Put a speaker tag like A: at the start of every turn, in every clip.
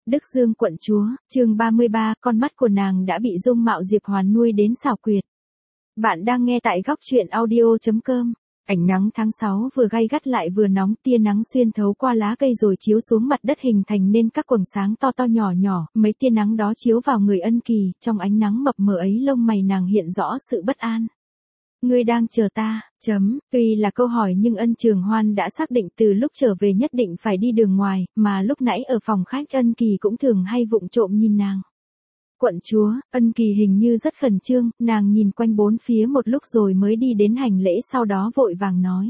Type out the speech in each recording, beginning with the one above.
A: Đức Dương quận chúa, chương 33, con mắt của nàng đã bị dung mạo Diệp Hoàn nuôi đến xảo quyệt. Bạn đang nghe tại góc truyện audio.com. Ánh nắng tháng 6 vừa gay gắt lại vừa nóng, tia nắng xuyên thấu qua lá cây rồi chiếu xuống mặt đất hình thành nên các quầng sáng to to nhỏ nhỏ, mấy tia nắng đó chiếu vào người Ân Kỳ, trong ánh nắng mập mờ ấy lông mày nàng hiện rõ sự bất an. Ngươi đang chờ ta, tuy là câu hỏi nhưng Ân Trường Hoan đã xác định từ lúc trở về nhất định phải đi đường ngoài, mà lúc nãy ở phòng khách Ân Kỳ cũng thường hay vụng trộm nhìn nàng. Quận chúa, Ân Kỳ hình như rất khẩn trương, nàng nhìn quanh bốn phía một lúc rồi mới đi đến hành lễ sau đó vội vàng nói.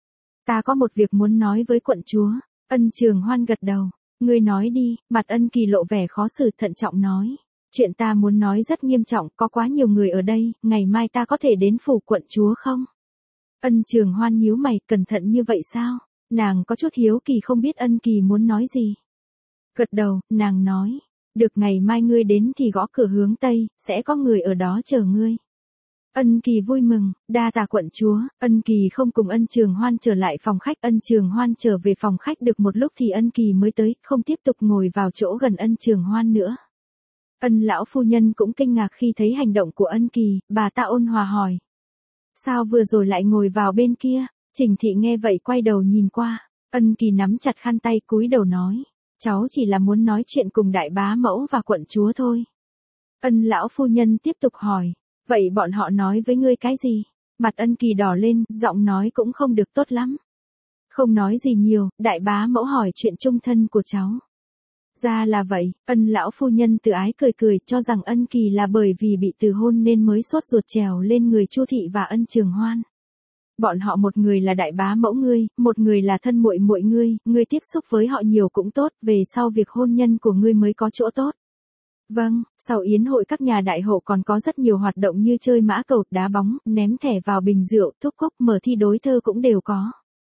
A: Ta có một việc muốn nói với quận chúa. Ân Trường Hoan gật đầu. Ngươi nói đi, mặt Ân Kỳ lộ vẻ khó xử thận trọng nói. Chuyện ta muốn nói rất nghiêm trọng, có quá nhiều người ở đây, ngày mai ta có thể đến phủ quận chúa không? Ân Trường Hoan nhíu mày, cẩn thận như vậy sao? Nàng có chút hiếu kỳ không biết Ân Kỳ muốn nói gì. Gật đầu, nàng nói. Được, ngày mai ngươi đến thì gõ cửa hướng Tây, sẽ có người ở đó chờ ngươi. Ân Kỳ vui mừng, đa tạ quận chúa. Ân Kỳ không cùng Ân Trường Hoan trở lại phòng khách. Ân Trường Hoan trở về phòng khách được một lúc thì Ân Kỳ mới tới, không tiếp tục ngồi vào chỗ gần Ân Trường Hoan nữa. Ân lão phu nhân cũng kinh ngạc khi thấy hành động của Ân Kỳ, bà ta ôn hòa hỏi. Sao vừa rồi lại ngồi vào bên kia? Trình thị nghe vậy quay đầu nhìn qua. Ân Kỳ nắm chặt khăn tay cúi đầu nói. Cháu chỉ là muốn nói chuyện cùng đại bá mẫu và quận chúa thôi. Ân lão phu nhân tiếp tục hỏi. Vậy bọn họ nói với ngươi cái gì? Mặt Ân Kỳ đỏ lên, giọng nói cũng không được tốt lắm. Không nói gì nhiều, đại bá mẫu hỏi chuyện chung thân của cháu. Ra là vậy, Ân lão phu nhân tự ái cười cười cho rằng Ân Kỳ là bởi vì bị từ hôn nên mới sốt ruột trèo lên người Chu thị và Ân Trường Hoan. Bọn họ một người là đại bá mẫu ngươi, một người là thân muội muội ngươi tiếp xúc với họ nhiều cũng tốt, về sau việc hôn nhân của ngươi mới có chỗ tốt. Vâng, sau yến hội các nhà đại hộ còn có rất nhiều hoạt động như chơi mã cầu, đá bóng, ném thẻ vào bình rượu, thúc cúc, mở thi đối thơ cũng đều có.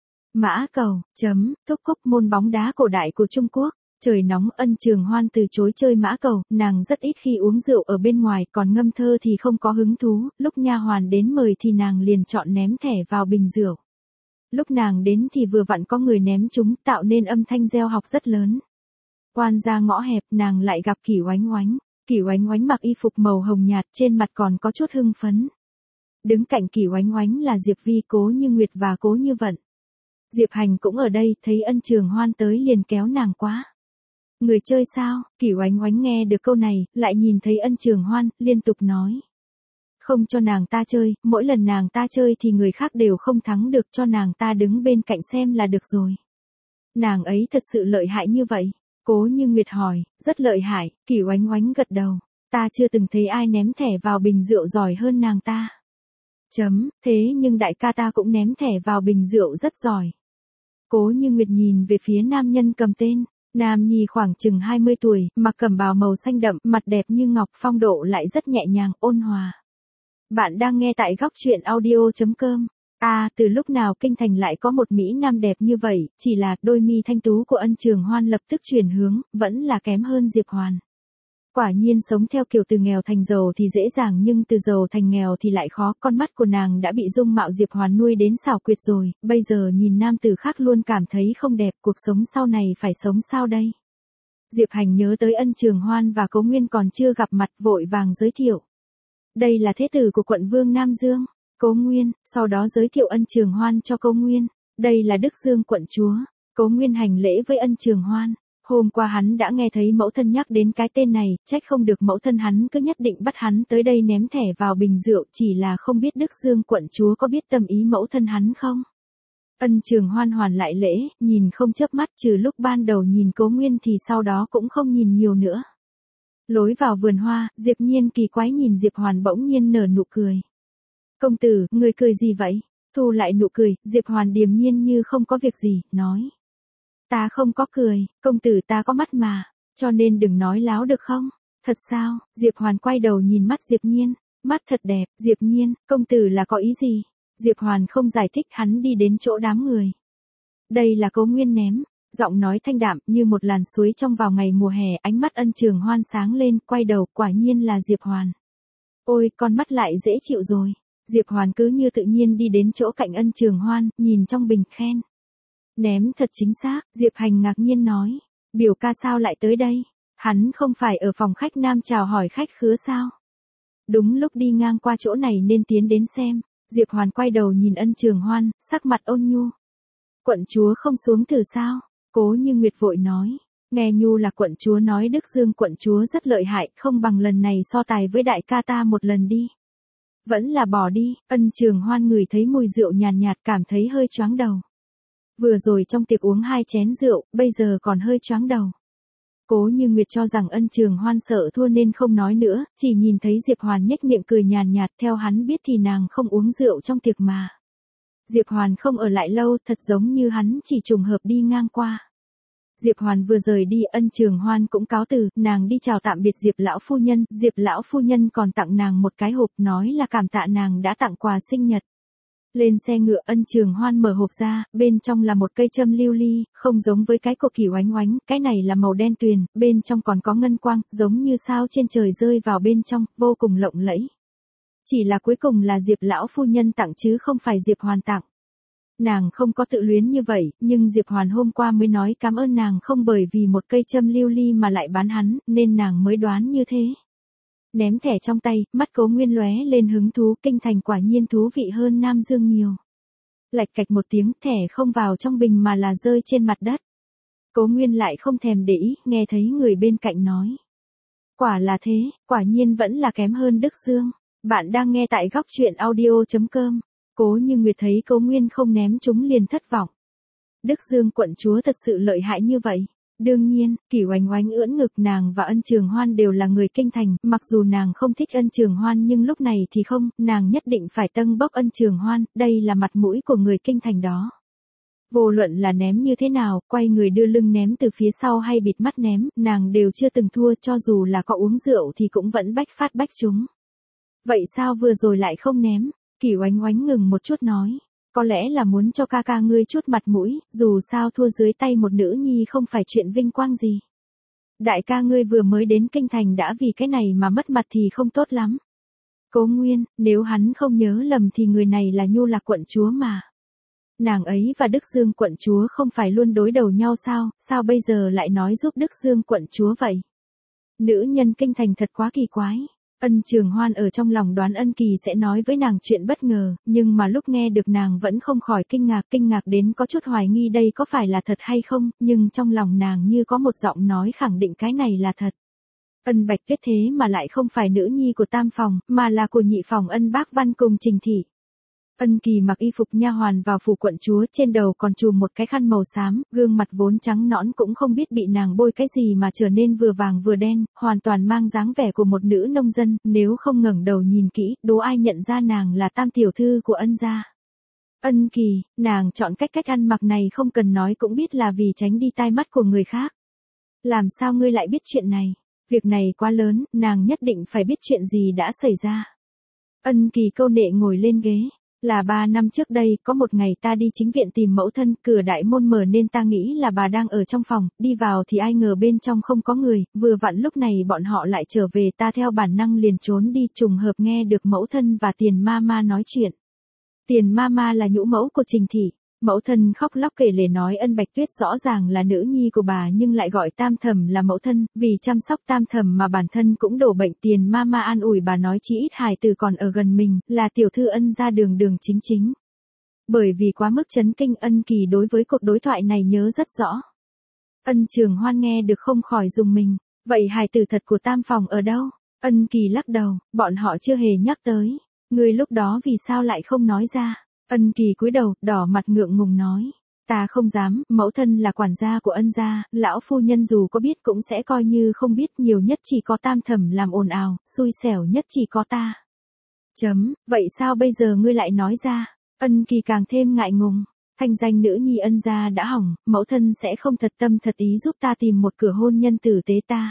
A: Mã cầu, thúc cúc môn bóng đá cổ đại của Trung Quốc. Trời nóng, Ân Trường Hoan từ chối chơi mã cầu, nàng rất ít khi uống rượu ở bên ngoài, còn ngâm thơ thì không có hứng thú, lúc nha hoàn đến mời thì nàng liền chọn ném thẻ vào bình rượu. Lúc nàng đến thì vừa vặn có người ném chúng, tạo nên âm thanh reo học rất lớn. Quan ra ngõ hẹp, nàng lại gặp Kỷ Oánh Oánh. Kỷ Oánh Oánh mặc y phục màu hồng nhạt, trên mặt còn có chút hưng phấn. Đứng cạnh Kỷ Oánh Oánh là Diệp Vi, Cố Như Nguyệt và Cố Như Vận. Diệp Hành cũng ở đây, thấy Ân Trường Hoan tới liền kéo nàng qua. Người chơi sao? Kỷ Oánh Oánh nghe được câu này, lại nhìn thấy Ân Trường Hoan, liên tục nói. Không cho nàng ta chơi, mỗi lần nàng ta chơi thì người khác đều không thắng được, cho nàng ta đứng bên cạnh xem là được rồi. Nàng ấy thật sự lợi hại như vậy? Cố Như Nguyệt hỏi. Rất lợi hại. Kỷ Oánh Oánh gật đầu. Ta chưa từng thấy ai ném thẻ vào bình rượu giỏi hơn nàng ta. Thế nhưng đại ca ta cũng ném thẻ vào bình rượu rất giỏi. Cố Như Nguyệt nhìn về phía nam nhân cầm tên. Nam nhi khoảng chừng 20 tuổi, mặc cẩm bào màu xanh đậm, mặt đẹp như ngọc, phong độ lại rất nhẹ nhàng, ôn hòa. Bạn đang nghe tại góc truyện audio.com. Từ lúc nào kinh thành lại có một mỹ nam đẹp như vậy, chỉ là đôi mi thanh tú của Ân Trường Hoan lập tức chuyển hướng, vẫn là kém hơn Diệp Hoàn. Quả nhiên sống theo kiểu từ nghèo thành giàu thì dễ dàng nhưng từ giàu thành nghèo thì lại khó, con mắt của nàng đã bị dung mạo Diệp Hoàn nuôi đến xảo quyệt rồi, bây giờ nhìn nam tử khác luôn cảm thấy không đẹp, cuộc sống sau này phải sống sao đây? Diệp Hành nhớ tới Ân Trường Hoan và Cố Nguyên còn chưa gặp mặt, vội vàng giới thiệu. Đây là thế tử của quận vương Nam Dương, Cố Nguyên, sau đó giới thiệu Ân Trường Hoan cho Cố Nguyên. Đây là Đức Dương quận chúa. Cố Nguyên hành lễ với Ân Trường Hoan. Hôm qua hắn đã nghe thấy mẫu thân nhắc đến cái tên này, trách không được mẫu thân hắn cứ nhất định bắt hắn tới đây ném thẻ vào bình rượu, chỉ là không biết Đức Dương quận chúa có biết tâm ý mẫu thân hắn không? Ân Trường Hoan hoàn lại lễ, nhìn không chớp mắt, trừ lúc ban đầu nhìn Cố Nguyên thì sau đó cũng không nhìn nhiều nữa. Lối vào vườn hoa, Diệp Nhiên kỳ quái nhìn Diệp Hoàn bỗng nhiên nở nụ cười. Công tử, người cười gì vậy? Thu lại nụ cười, Diệp Hoàn điềm nhiên như không có việc gì, nói. Ta không có cười, công tử ta có mắt mà, cho nên đừng nói láo được không? Thật sao? Diệp Hoàn quay đầu nhìn mắt Diệp Nhiên, mắt thật đẹp. Diệp Nhiên, công tử là có ý gì? Diệp Hoàn không giải thích, hắn đi đến chỗ đám người. Đây là Cố Nguyên ném, giọng nói thanh đạm như một làn suối trong vào ngày mùa hè, ánh mắt Ân Trường Hoan sáng lên, quay đầu, quả nhiên là Diệp Hoàn. Ôi, con mắt lại dễ chịu rồi. Diệp Hoàn cứ như tự nhiên đi đến chỗ cạnh Ân Trường Hoan, nhìn trong bình khen. Ném thật chính xác, Diệp Hành ngạc nhiên nói. Biểu ca sao lại tới đây? Hắn không phải ở phòng khách nam chào hỏi khách khứa sao? Đúng lúc đi ngang qua chỗ này nên tiến đến xem. Diệp Hoàn quay đầu nhìn Ân Trường Hoan, sắc mặt ôn nhu. Quận chúa không xuống thử sao? Cố Như Nguyệt vội nói. Nghe nhu là quận chúa nói Đức Dương quận chúa rất lợi hại, không bằng lần này so tài với đại ca ta một lần đi. Vẫn là bỏ đi. Ân Trường Hoan ngửi thấy mùi rượu nhàn nhạt cảm thấy hơi choáng đầu. Vừa rồi trong tiệc uống 2 chén rượu, bây giờ còn hơi choáng đầu. Cố Như Nguyệt cho rằng Ân Trường Hoan sợ thua nên không nói nữa, chỉ nhìn thấy Diệp Hoàn nhếch miệng cười nhàn nhạt, theo hắn biết thì nàng không uống rượu trong tiệc mà. Diệp Hoàn không ở lại lâu, thật giống như hắn chỉ trùng hợp đi ngang qua. Diệp Hoàn vừa rời đi, Ân Trường Hoan cũng cáo từ, nàng đi chào tạm biệt Diệp lão phu nhân, Diệp lão phu nhân còn tặng nàng một cái hộp, nói là cảm tạ nàng đã tặng quà sinh nhật. Lên xe ngựa, Ân Trường Hoan mở hộp ra, bên trong là một cây châm lưu ly, không giống với cái cục kỳ oánh oánh, cái này là màu đen tuyền, bên trong còn có ngân quang, giống như sao trên trời rơi vào bên trong, vô cùng lộng lẫy. Chỉ là cuối cùng là Diệp lão phu nhân tặng chứ không phải Diệp Hoàn tặng. Nàng không có tự luyến như vậy, nhưng Diệp Hoàn hôm qua mới nói cảm ơn nàng không bởi vì một cây châm lưu ly mà lại bán hắn, nên nàng mới đoán như thế. Ném thẻ trong tay, mắt Cố Nguyên lóe lên hứng thú, kinh thành quả nhiên thú vị hơn Nam Dương nhiều. Lạch cạch một tiếng, thẻ không vào trong bình mà là rơi trên mặt đất. Cố Nguyên lại không thèm để ý, nghe thấy người bên cạnh nói. Quả là thế, quả nhiên vẫn là kém hơn Đức Dương. Bạn đang nghe tại góc truyện audio.com. Cố Như Nguyệt thấy Cố Nguyên không ném chúng liền thất vọng. Đức Dương quận chúa thật sự lợi hại như vậy. Đương nhiên, Kỷ Oánh Oánh ưỡn ngực, nàng và Ân Trường Hoan đều là người kinh thành, mặc dù nàng không thích Ân Trường Hoan nhưng lúc này thì không, nàng nhất định phải tâng bốc Ân Trường Hoan, đây là mặt mũi của người kinh thành đó. Vô luận là ném như thế nào, quay người đưa lưng ném từ phía sau hay bịt mắt ném, nàng đều chưa từng thua, cho dù là có uống rượu thì cũng vẫn bách phát bách trúng. Vậy sao vừa rồi lại không ném? Kỷ Oánh Oánh ngừng một chút nói. Có lẽ là muốn cho ca ca ngươi chút mặt mũi, dù sao thua dưới tay một nữ nhi không phải chuyện vinh quang gì. Đại ca ngươi vừa mới đến kinh thành đã vì cái này mà mất mặt thì không tốt lắm. Cố Nguyên, nếu hắn không nhớ lầm thì người này là Nhu Lạc quận chúa mà. Nàng ấy và Đức Dương quận chúa không phải luôn đối đầu nhau sao bây giờ lại nói giúp Đức Dương quận chúa vậy? Nữ nhân kinh thành thật quá kỳ quái. Ân Trường Hoan ở trong lòng đoán Ân Kỳ sẽ nói với nàng chuyện bất ngờ, nhưng mà lúc nghe được nàng vẫn không khỏi kinh ngạc đến có chút hoài nghi đây có phải là thật hay không, nhưng trong lòng nàng như có một giọng nói khẳng định cái này là thật. Ân Bạch Tuyết thế mà lại không phải nữ nhi của Tam phòng, mà là của Nhị phòng Ân Bác Văn cùng Trình thị. Ân Kỳ mặc y phục nha hoàn vào phủ quận chúa, trên đầu còn trùm một cái khăn màu xám, gương mặt vốn trắng nõn cũng không biết bị nàng bôi cái gì mà trở nên vừa vàng vừa đen, hoàn toàn mang dáng vẻ của một nữ nông dân, nếu không ngẩng đầu nhìn kỹ, đố ai nhận ra nàng là Tam tiểu thư của Ân gia. Ân Kỳ, nàng chọn cách ăn mặc này không cần nói cũng biết là vì tránh đi tai mắt của người khác. Làm sao ngươi lại biết chuyện này? Việc này quá lớn, nàng nhất định phải biết chuyện gì đã xảy ra. Ân Kỳ câu nệ ngồi lên ghế. Là 3 năm trước đây, có một ngày ta đi chính viện tìm mẫu thân, cửa đại môn mở nên ta nghĩ là bà đang ở trong phòng, đi vào thì ai ngờ bên trong không có người, vừa vặn lúc này bọn họ lại trở về, ta theo bản năng liền trốn đi, trùng hợp nghe được mẫu thân và Tiền Mama nói chuyện. Tiền Mama là nhũ mẫu của Trình thị. Mẫu thân khóc lóc kể lể nói Ân Bạch Tuyết rõ ràng là nữ nhi của bà nhưng lại gọi Tam thẩm là mẫu thân, vì chăm sóc Tam thẩm mà bản thân cũng đổ bệnh. Tiền Mama an ủi bà nói chỉ ít hài tử còn ở gần mình, là tiểu thư Ân gia đường chính. Bởi vì quá mức chấn kinh, Ân Kỳ đối với cuộc đối thoại này nhớ rất rõ. Ân Trường Hoan nghe được không khỏi rùng mình, vậy hài tử thật của Tam phòng ở đâu? Ân Kỳ lắc đầu, bọn họ chưa hề nhắc tới. Người lúc đó vì sao lại không nói ra? Ân Kỳ cúi đầu, đỏ mặt ngượng ngùng nói. Ta không dám, mẫu thân là quản gia của Ân gia, lão phu nhân dù có biết cũng sẽ coi như không biết, nhiều nhất chỉ có Tam thẩm làm ồn ào, xui xẻo nhất chỉ có ta. Vậy sao bây giờ ngươi lại nói ra? Ân Kỳ càng thêm ngại ngùng. Thanh danh nữ nhi Ân gia đã hỏng, mẫu thân sẽ không thật tâm thật ý giúp ta tìm một cửa hôn nhân tử tế ta.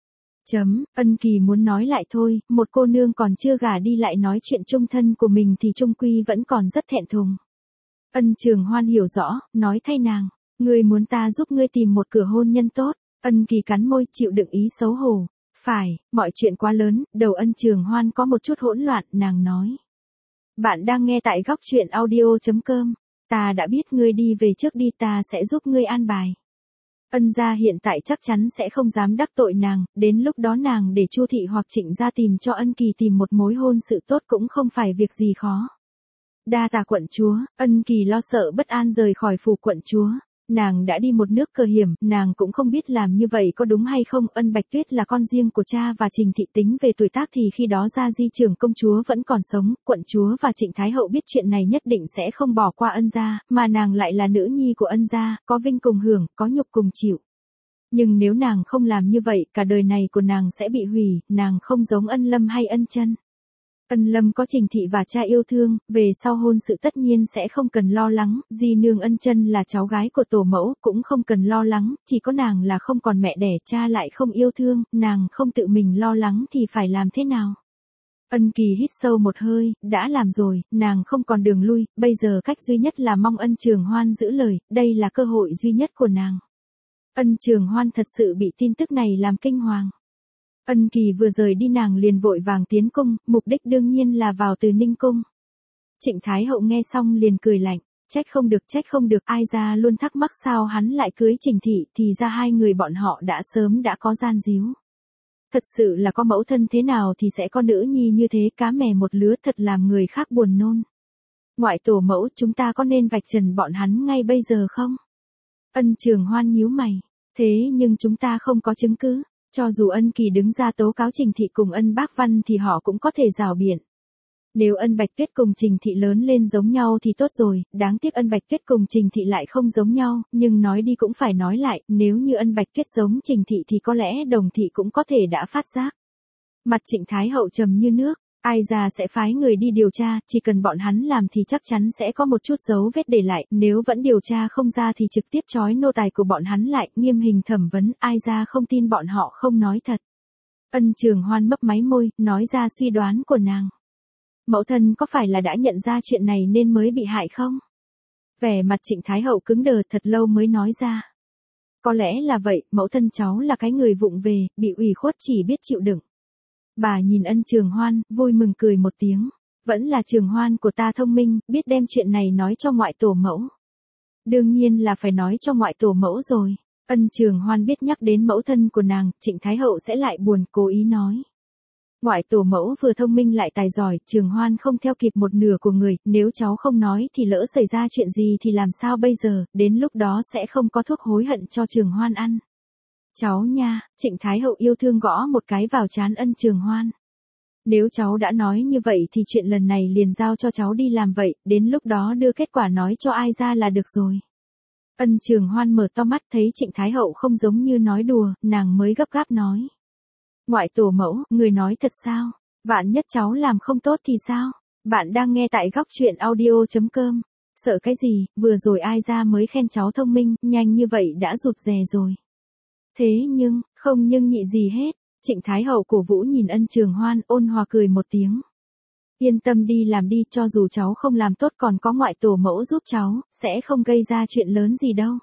A: Ân Kỳ muốn nói lại thôi, một cô nương còn chưa gả đi lại nói chuyện chung thân của mình thì chung quy vẫn còn rất thẹn thùng. Ân Trường Hoan hiểu rõ, nói thay nàng, ngươi muốn ta giúp ngươi tìm một cửa hôn nhân tốt. Ân Kỳ cắn môi chịu đựng ý xấu hổ. Phải, mọi chuyện quá lớn, đầu Ân Trường Hoan có một chút hỗn loạn, nàng nói. Bạn đang nghe tại góc truyện audio.com, ta đã biết ngươi đi về trước đi, ta sẽ giúp ngươi an bài. Ân gia hiện tại chắc chắn sẽ không dám đắc tội nàng, đến lúc đó nàng để Chu thị hoặc Trịnh gia tìm cho Ân Kỳ tìm một mối hôn sự tốt cũng không phải việc gì khó. Đa tạ quận chúa, Ân Kỳ lo sợ bất an rời khỏi phủ quận chúa. Nàng đã đi một nước cờ hiểm, nàng cũng không biết làm như vậy có đúng hay không. Ân Bạch Tuyết là con riêng của cha và Trình thị tính về tuổi tác thì khi đó Gia Di trưởng công chúa vẫn còn sống, quận chúa và Trịnh Thái hậu biết chuyện này nhất định sẽ không bỏ qua Ân gia, mà nàng lại là nữ nhi của Ân gia, có vinh cùng hưởng, có nhục cùng chịu. Nhưng nếu nàng không làm như vậy, cả đời này của nàng sẽ bị hủy, nàng không giống Ân Lâm hay Ân Chân. Ân Lâm có Trình thị và cha yêu thương, về sau hôn sự tất nhiên sẽ không cần lo lắng, di nương Ân Chân là cháu gái của tổ mẫu, cũng không cần lo lắng, chỉ có nàng là không còn mẹ đẻ, cha lại không yêu thương, nàng không tự mình lo lắng thì phải làm thế nào? Ân Kỳ hít sâu một hơi, đã làm rồi, nàng không còn đường lui, bây giờ cách duy nhất là mong Ân Trường Hoan giữ lời, đây là cơ hội duy nhất của nàng. Ân Trường Hoan thật sự bị tin tức này làm kinh hoàng. Ân Kỳ vừa rời đi nàng liền vội vàng tiến cung, mục đích đương nhiên là vào Từ Ninh cung. Trịnh Thái hậu nghe xong liền cười lạnh, trách không được, ai ra luôn thắc mắc sao hắn lại cưới Trình thị, thì ra hai người bọn họ đã sớm đã có gian díu. Thật sự là có mẫu thân thế nào thì sẽ có nữ nhi như thế, cá mè một lứa, thật làm người khác buồn nôn. Ngoại tổ mẫu, chúng ta có nên vạch trần bọn hắn ngay bây giờ không? Ân Trường Hoan nhíu mày, thế nhưng chúng ta không có chứng cứ. Cho dù Ân Kỳ đứng ra tố cáo Trình thị cùng Ân Bác Văn thì họ cũng có thể rào biện. Nếu Ân Bạch Tuyết cùng Trình thị lớn lên giống nhau thì tốt rồi, đáng tiếc Ân Bạch Tuyết cùng Trình thị lại không giống nhau, nhưng nói đi cũng phải nói lại, nếu như Ân Bạch Tuyết giống Trình thị thì có lẽ Đồng thị cũng có thể đã phát giác. Mặt Trịnh Thái hậu trầm như nước, ai ra sẽ phái người đi điều tra, chỉ cần bọn hắn làm thì chắc chắn sẽ có một chút dấu vết để lại, nếu vẫn điều tra không ra thì trực tiếp trói nô tài của bọn hắn lại, nghiêm hình thẩm vấn, ai ra không tin bọn họ không nói thật. Ân Trường Hoan mấp máy môi, nói ra suy đoán của nàng. Mẫu thân có phải là đã nhận ra chuyện này nên mới bị hại không? Vẻ mặt Trịnh Thái hậu cứng đờ thật lâu mới nói ra. Có lẽ là vậy, mẫu thân cháu là cái người vụng về, bị ủy khuất chỉ biết chịu đựng. Bà nhìn Ân Trường Hoan, vui mừng cười một tiếng. Vẫn là Trường Hoan của ta thông minh, biết đem chuyện này nói cho ngoại tổ mẫu. Đương nhiên là phải nói cho ngoại tổ mẫu rồi. Ân Trường Hoan biết nhắc đến mẫu thân của nàng, Trịnh Thái hậu sẽ lại buồn, cố ý nói. Ngoại tổ mẫu vừa thông minh lại tài giỏi, Trường Hoan không theo kịp một nửa của người, nếu cháu không nói thì lỡ xảy ra chuyện gì thì làm sao bây giờ, đến lúc đó sẽ không có thuốc hối hận cho Trường Hoan ăn. Cháu nha, Trịnh Thái hậu yêu thương gõ một cái vào trán Ân Trường Hoan. Nếu cháu đã nói như vậy thì chuyện lần này liền giao cho cháu đi làm vậy, đến lúc đó đưa kết quả nói cho ai ra là được rồi. Ân Trường Hoan mở to mắt thấy Trịnh Thái hậu không giống như nói đùa, nàng mới gấp gáp nói. Ngoại tổ mẫu, người nói thật sao? Vạn nhất cháu làm không tốt thì sao? Bạn đang nghe tại góc truyện audio.com. Sợ cái gì, vừa rồi ai ra mới khen cháu thông minh, nhanh như vậy đã rụt rè rồi. Thế nhưng, không nhưng nhị gì hết, Trịnh Thái hậu cổ vũ nhìn Ân Trường Hoan ôn hòa cười một tiếng. Yên tâm đi làm đi, cho dù cháu không làm tốt còn có ngoại tổ mẫu giúp cháu, sẽ không gây ra chuyện lớn gì đâu.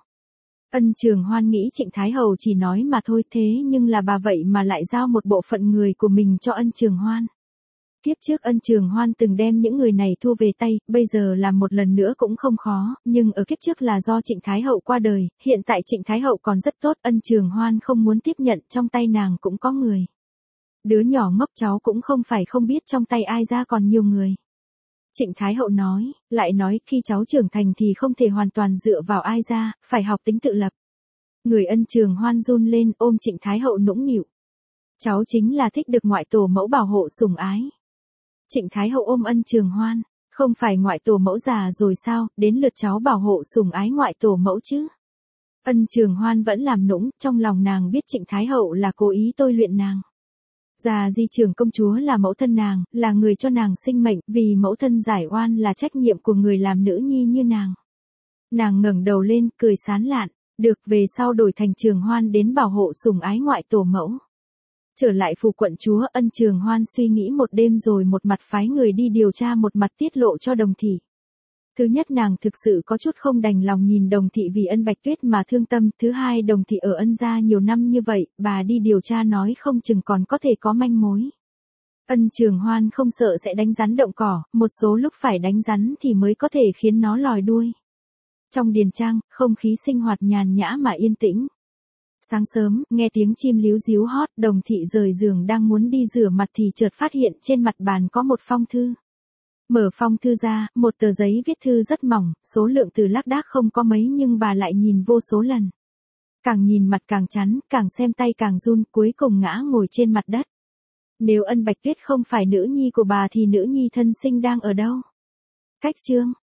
A: Ân Trường Hoan nghĩ Trịnh Thái hậu chỉ nói mà thôi, thế nhưng là bà vậy mà lại giao một bộ phận người của mình cho Ân Trường Hoan. Kiếp trước Ân Trường Hoan từng đem những người này thu về tay, bây giờ làm một lần nữa cũng không khó, nhưng ở kiếp trước là do Trịnh Thái hậu qua đời, hiện tại Trịnh Thái hậu còn rất tốt, Ân Trường Hoan không muốn tiếp nhận, trong tay nàng cũng có người. Đứa nhỏ ngốc cháu cũng không phải không biết trong tay ai ra còn nhiều người. Trịnh Thái hậu nói, lại nói khi cháu trưởng thành thì không thể hoàn toàn dựa vào ai ra, phải học tính tự lập. Người Ân Trường Hoan run lên ôm Trịnh Thái hậu nũng nịu. Cháu chính là thích được ngoại tổ mẫu bảo hộ sủng ái. Trịnh Thái hậu ôm Ân Trường Hoan, không phải ngoại tổ mẫu già rồi sao, đến lượt cháu bảo hộ sủng ái ngoại tổ mẫu chứ. Ân Trường Hoan vẫn làm nũng, trong lòng nàng biết Trịnh Thái hậu là cố ý tôi luyện nàng. Gia Di trưởng công chúa là mẫu thân nàng, là người cho nàng sinh mệnh, vì mẫu thân giải oan là trách nhiệm của người làm nữ nhi như nàng. Nàng ngẩng đầu lên, cười sán lạn, được, về sau đổi thành Trường Hoan đến bảo hộ sủng ái ngoại tổ mẫu. Trở lại phủ quận chúa, Ân Trường Hoan suy nghĩ một đêm rồi một mặt phái người đi điều tra một mặt tiết lộ cho Đồng thị. Thứ nhất nàng thực sự có chút không đành lòng nhìn Đồng thị vì Ân Bạch Tuyết mà thương tâm, thứ hai Đồng thị ở Ân gia nhiều năm như vậy, bà đi điều tra nói không chừng còn có thể có manh mối. Ân Trường Hoan không sợ sẽ đánh rắn động cỏ, một số lúc phải đánh rắn thì mới có thể khiến nó lòi đuôi. Trong điền trang, không khí sinh hoạt nhàn nhã mà yên tĩnh. Sáng sớm, nghe tiếng chim líu ríu hót, Đồng Thị rời giường đang muốn đi rửa mặt thì chợt phát hiện trên mặt bàn có một phong thư. Mở phong thư ra, một tờ giấy viết thư rất mỏng, số lượng từ lác đác không có mấy nhưng bà lại nhìn vô số lần. Càng nhìn mặt càng chán, càng xem tay càng run, cuối cùng ngã ngồi trên mặt đất. Nếu Ân Bạch Tuyết không phải nữ nhi của bà thì nữ nhi thân sinh đang ở đâu? Cách chương